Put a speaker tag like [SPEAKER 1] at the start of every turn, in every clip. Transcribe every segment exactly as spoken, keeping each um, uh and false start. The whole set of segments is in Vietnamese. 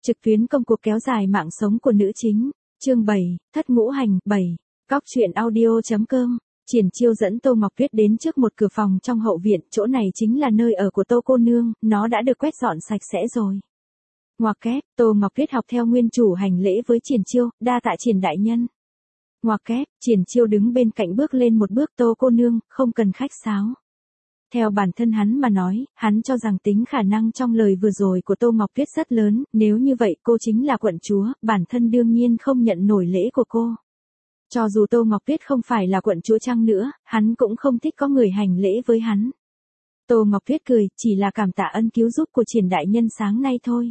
[SPEAKER 1] Trực tuyến công cuộc kéo dài mạng sống của nữ chính. Chương bảy, Thất Ngũ Hành. bảy. Cóc truyện audio.com. Triển Chiêu dẫn Tô Ngọc Tuyết đến trước một cửa phòng trong hậu viện, chỗ này chính là nơi ở của Tô cô nương, nó đã được quét dọn sạch sẽ rồi. Ngoặc kép, Tô Ngọc Tuyết học theo nguyên chủ hành lễ với Triển Chiêu, đa tạ Triển đại nhân. Ngoặc kép, Triển Chiêu đứng bên cạnh bước lên một bước, Tô cô nương, không cần khách sáo. Theo bản thân hắn mà nói, hắn cho rằng tính khả năng trong lời vừa rồi của Tô Ngọc Tuyết rất lớn, nếu như vậy cô chính là quận chúa, bản thân đương nhiên không nhận nổi lễ của cô. Cho dù Tô Ngọc Tuyết không phải là quận chúa chăng nữa, hắn cũng không thích có người hành lễ với hắn. Tô Ngọc Tuyết cười, chỉ là cảm tạ ân cứu giúp của Triển đại nhân sáng nay thôi.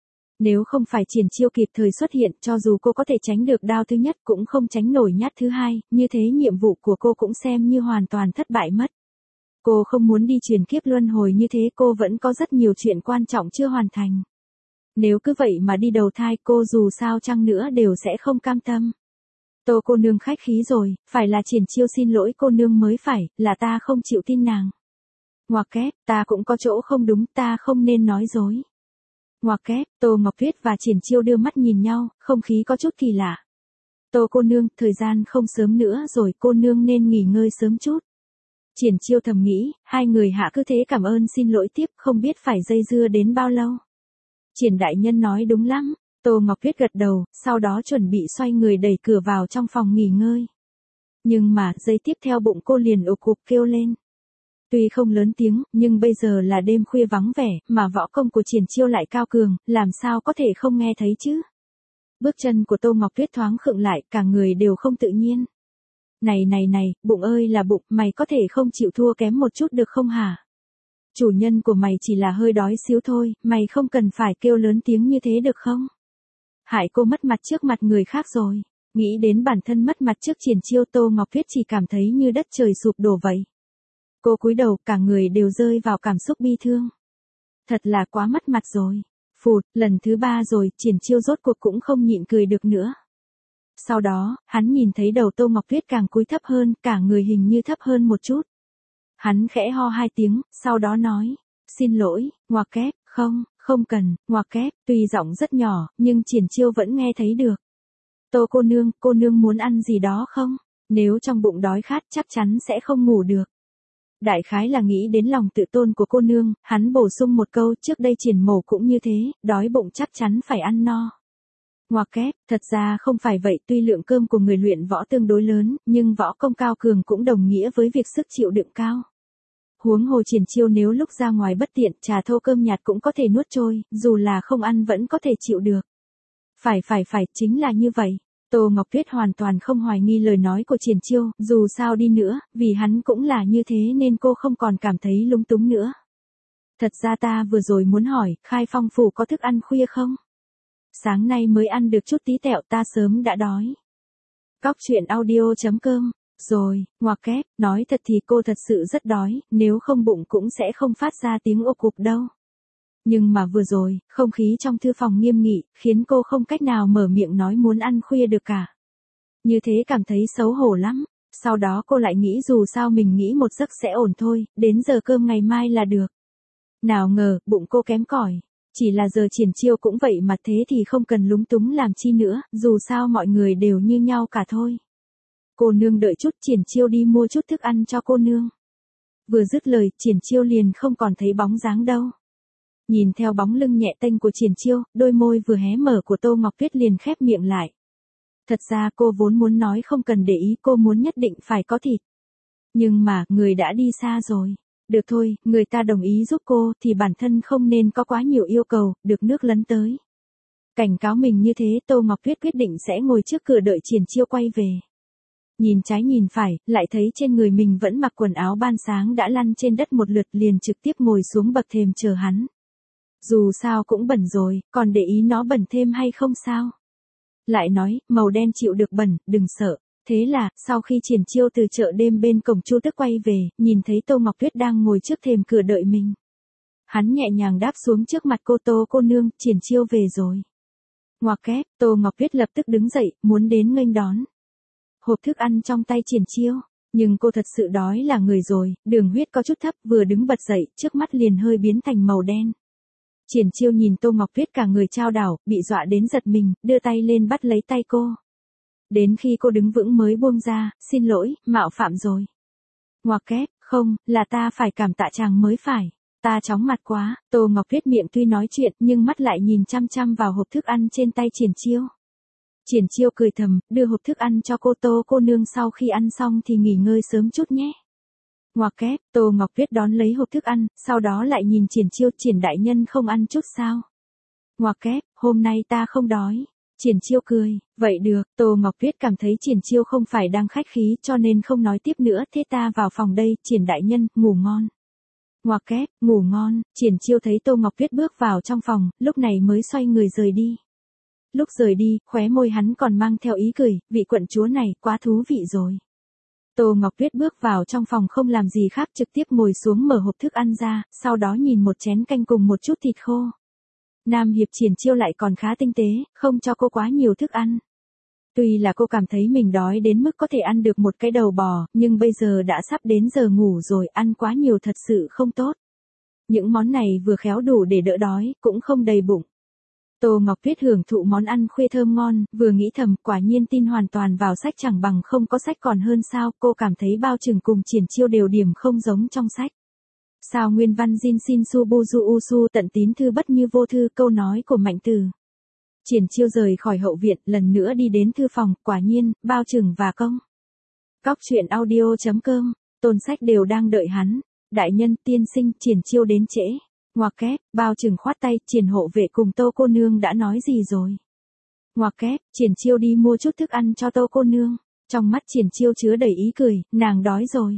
[SPEAKER 1] Nếu không phải Triển Chiêu kịp thời xuất hiện, cho dù cô có thể tránh được đao thứ nhất cũng không tránh nổi nhát thứ hai, như thế nhiệm vụ của cô cũng xem như hoàn toàn thất bại mất. Cô không muốn đi chuyển kiếp luân hồi như thế, cô vẫn có rất nhiều chuyện quan trọng chưa hoàn thành. Nếu cứ vậy mà đi đầu thai, cô dù sao chăng nữa đều sẽ không cam tâm. Tô cô nương khách khí rồi, phải là Triển Chiêu xin lỗi cô nương mới phải, là ta không chịu tin nàng. Ngoặc kép, ta cũng có chỗ không đúng, ta không nên nói dối. Ngoặc kép, Tô Ngọc Tuyết và Triển Chiêu đưa mắt nhìn nhau, không khí có chút kỳ lạ. Tô cô nương, thời gian không sớm nữa rồi, cô nương nên nghỉ ngơi sớm chút. Triển Chiêu thầm nghĩ, hai người hạ cứ thế cảm ơn xin lỗi tiếp, không biết phải dây dưa đến bao lâu. Triển đại nhân nói đúng lắm. Tô Ngọc Tuyết gật đầu, sau đó chuẩn bị xoay người đẩy cửa vào trong phòng nghỉ ngơi. Nhưng mà, giây tiếp theo bụng cô liền ục ục kêu lên. Tuy không lớn tiếng, nhưng bây giờ là đêm khuya vắng vẻ, mà võ công của Triển Chiêu lại cao cường, làm sao có thể không nghe thấy chứ? Bước chân của Tô Ngọc Tuyết thoáng khựng lại, cả người đều không tự nhiên. Này này này, bụng ơi là bụng, mày có thể không chịu thua kém một chút được không hả? Chủ nhân của mày chỉ là hơi đói xíu thôi, mày không cần phải kêu lớn tiếng như thế được không? Hại cô mất mặt trước mặt người khác rồi. Nghĩ đến bản thân mất mặt trước Triển Chiêu, Tô Ngọc Tuyết chỉ cảm thấy như đất trời sụp đổ vậy. Cô cúi đầu, cả người đều rơi vào cảm xúc bi thương. Thật là quá mất mặt rồi. Phụt, lần thứ ba rồi, Triển Chiêu rốt cuộc cũng không nhịn cười được nữa. Sau đó, hắn nhìn thấy đầu Tô Ngọc Tuyết càng cúi thấp hơn, cả người hình như thấp hơn một chút. Hắn khẽ ho hai tiếng, sau đó nói, xin lỗi, ngoặc kép, không, không cần, ngoặc kép, tuy giọng rất nhỏ, nhưng Triển Chiêu vẫn nghe thấy được. Tô cô nương, cô nương muốn ăn gì đó không? Nếu trong bụng đói khát chắc chắn sẽ không ngủ được. Đại khái là nghĩ đến lòng tự tôn của cô nương, hắn bổ sung một câu, trước đây Triển mổ cũng như thế, đói bụng chắc chắn phải ăn no. Ngoặc kép, thật ra không phải vậy, tuy lượng cơm của người luyện võ tương đối lớn, nhưng võ công cao cường cũng đồng nghĩa với việc sức chịu đựng cao. Huống hồ Triển Chiêu nếu lúc ra ngoài bất tiện, trà thô cơm nhạt cũng có thể nuốt trôi, dù là không ăn vẫn có thể chịu được. Phải phải phải, chính là như vậy. Tô Ngọc Tuyết hoàn toàn không hoài nghi lời nói của Triển Chiêu, dù sao đi nữa, vì hắn cũng là như thế nên cô không còn cảm thấy lúng túng nữa. Thật ra ta vừa rồi muốn hỏi, Khai Phong phủ có thức ăn khuya không? Sáng nay mới ăn được chút tí tẹo, ta sớm đã đói. Cóc truyện audio.com. Rồi, ngoặc kép, nói thật thì cô thật sự rất đói, nếu không bụng cũng sẽ không phát ra tiếng ộp cục đâu. Nhưng mà vừa rồi, không khí trong thư phòng nghiêm nghị, khiến cô không cách nào mở miệng nói muốn ăn khuya được cả. Như thế cảm thấy xấu hổ lắm. Sau đó cô lại nghĩ dù sao mình nghĩ một giấc sẽ ổn thôi, đến giờ cơm ngày mai là được. Nào ngờ, bụng cô kém cỏi. Chỉ là giờ Triển Chiêu cũng vậy mà, thế thì không cần lúng túng làm chi nữa, dù sao mọi người đều như nhau cả thôi. Cô nương đợi chút, Triển Chiêu đi mua chút thức ăn cho cô nương. Vừa dứt lời, Triển Chiêu liền không còn thấy bóng dáng đâu. Nhìn theo bóng lưng nhẹ tênh của Triển Chiêu, đôi môi vừa hé mở của Tô Ngọc Tuyết liền khép miệng lại. Thật ra cô vốn muốn nói không cần để ý, cô muốn nhất định phải có thịt. Nhưng mà, người đã đi xa rồi. Được thôi, người ta đồng ý giúp cô, thì bản thân không nên có quá nhiều yêu cầu, được nước lấn tới. Cảnh cáo mình như thế, Tô Ngọc Tuyết quyết định sẽ ngồi trước cửa đợi Triển Chiêu quay về. Nhìn trái nhìn phải, lại thấy trên người mình vẫn mặc quần áo ban sáng đã lăn trên đất một lượt, liền trực tiếp ngồi xuống bậc thềm chờ hắn. Dù sao cũng bẩn rồi, còn để ý nó bẩn thêm hay không sao? Lại nói, màu đen chịu được bẩn, đừng sợ. Thế là, sau khi Triển Chiêu từ chợ đêm bên cổng Chu Tức quay về, nhìn thấy Tô Ngọc Tuyết đang ngồi trước thềm cửa đợi mình. Hắn nhẹ nhàng đáp xuống trước mặt cô, Tô cô nương, Triển Chiêu về rồi. Ngoặc kép, Tô Ngọc Tuyết lập tức đứng dậy, muốn đến nghênh đón. Hộp thức ăn trong tay Triển Chiêu, nhưng cô thật sự đói là người rồi, đường huyết có chút thấp, vừa đứng bật dậy, trước mắt liền hơi biến thành màu đen. Triển Chiêu nhìn Tô Ngọc Tuyết cả người chao đảo, bị dọa đến giật mình, đưa tay lên bắt lấy tay cô. Đến khi cô đứng vững mới buông ra, xin lỗi, mạo phạm rồi. Ngoặc kép, không, là ta phải cảm tạ chàng mới phải. Ta chóng mặt quá, Tô Ngọc Tuyết miệng tuy nói chuyện nhưng mắt lại nhìn chăm chăm vào hộp thức ăn trên tay Triển Chiêu. Triển Chiêu cười thầm, đưa hộp thức ăn cho cô Tô cô nương sau khi ăn xong thì nghỉ ngơi sớm chút nhé. Ngoặc kép, Tô Ngọc Tuyết đón lấy hộp thức ăn, sau đó lại nhìn Triển Chiêu, Triển đại nhân không ăn chút sao. Ngoặc kép, hôm nay ta không đói. Triển Chiêu cười, vậy được, Tô Ngọc Tuyết cảm thấy Triển Chiêu không phải đang khách khí cho nên không nói tiếp nữa, thế ta vào phòng đây, Triển đại nhân, ngủ ngon. Ngoặc kép, ngủ ngon, Triển Chiêu thấy Tô Ngọc Tuyết bước vào trong phòng, lúc này mới xoay người rời đi. Lúc rời đi, khóe môi hắn còn mang theo ý cười, vị quận chúa này, quá thú vị rồi. Tô Ngọc Tuyết bước vào trong phòng không làm gì khác trực tiếp ngồi xuống mở hộp thức ăn ra, sau đó nhìn một chén canh cùng một chút thịt khô. Nam Hiệp Triển Chiêu lại còn khá tinh tế, không cho cô quá nhiều thức ăn. Tuy là cô cảm thấy mình đói đến mức có thể ăn được một cái đầu bò, nhưng bây giờ đã sắp đến giờ ngủ rồi, ăn quá nhiều thật sự không tốt. Những món này vừa khéo đủ để đỡ đói, cũng không đầy bụng. Tô Ngọc Tuyết hưởng thụ món ăn khuya thơm ngon, vừa nghĩ thầm, quả nhiên tin hoàn toàn vào sách chẳng bằng không có sách còn hơn sao, cô cảm thấy Bao Trừng cùng Triển Chiêu đều điểm không giống trong sách. Sao nguyên văn Jin Sin Su Bu Du U Su tận tín thư bất như vô thư, câu nói của Mạnh Tử. Triển Chiêu rời khỏi hậu viện, lần nữa đi đến thư phòng, quả nhiên, Bao Trừng và Công. Cóc truyện audio chấm com, Tôn Sách đều đang đợi hắn. Đại nhân, tiên sinh, Triển Chiêu đến trễ. Ngoặc kép, Bao Trừng khoát tay, Triển hộ vệ cùng Tô cô nương đã nói gì rồi? Ngoặc kép, Triển Chiêu đi mua chút thức ăn cho Tô cô nương. Trong mắt Triển Chiêu chứa đầy ý cười, nàng đói rồi.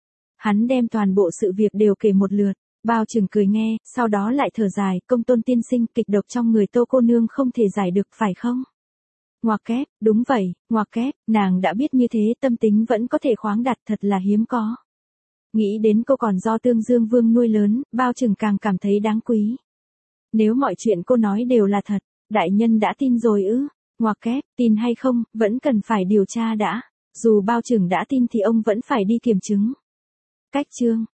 [SPEAKER 1] Hắn đem toàn bộ sự việc đều kể một lượt. Bao Trừng cười nghe, sau đó lại thở dài, Công Tôn tiên sinh, kịch độc trong người Tô cô nương không thể giải được phải không? Ngoặc kép, đúng vậy, ngoặc kép, nàng đã biết như thế tâm tính vẫn có thể khoáng đạt, thật là hiếm có. Nghĩ đến cô còn do Tương Dương Vương nuôi lớn, Bao Trừng càng cảm thấy đáng quý. Nếu mọi chuyện cô nói đều là thật, đại nhân đã tin rồi ư? Ngoặc kép, tin hay không, vẫn cần phải điều tra đã. Dù Bao Trừng đã tin thì ông vẫn phải đi kiểm chứng. Cách chương